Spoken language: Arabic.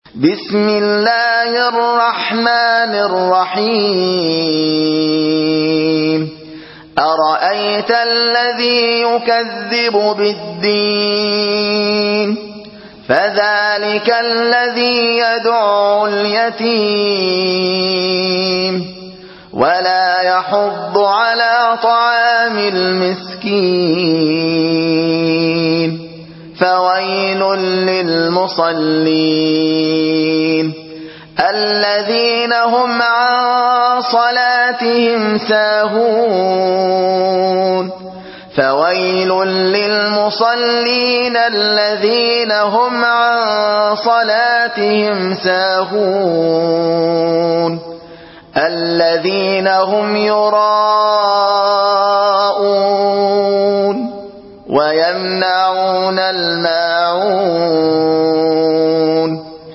بسم الله الرحمن الرحيم أرأيت الذي يكذب بالدين فذلك الذي يدعو اليتيم ولا يحض على طعام المسكين فويل للمصلين الذين هم عن صلاتهم ساهون فويل للمصلين الذين هم عن صلاتهم ساهون الذين هم يراءون ويمنعون الماعون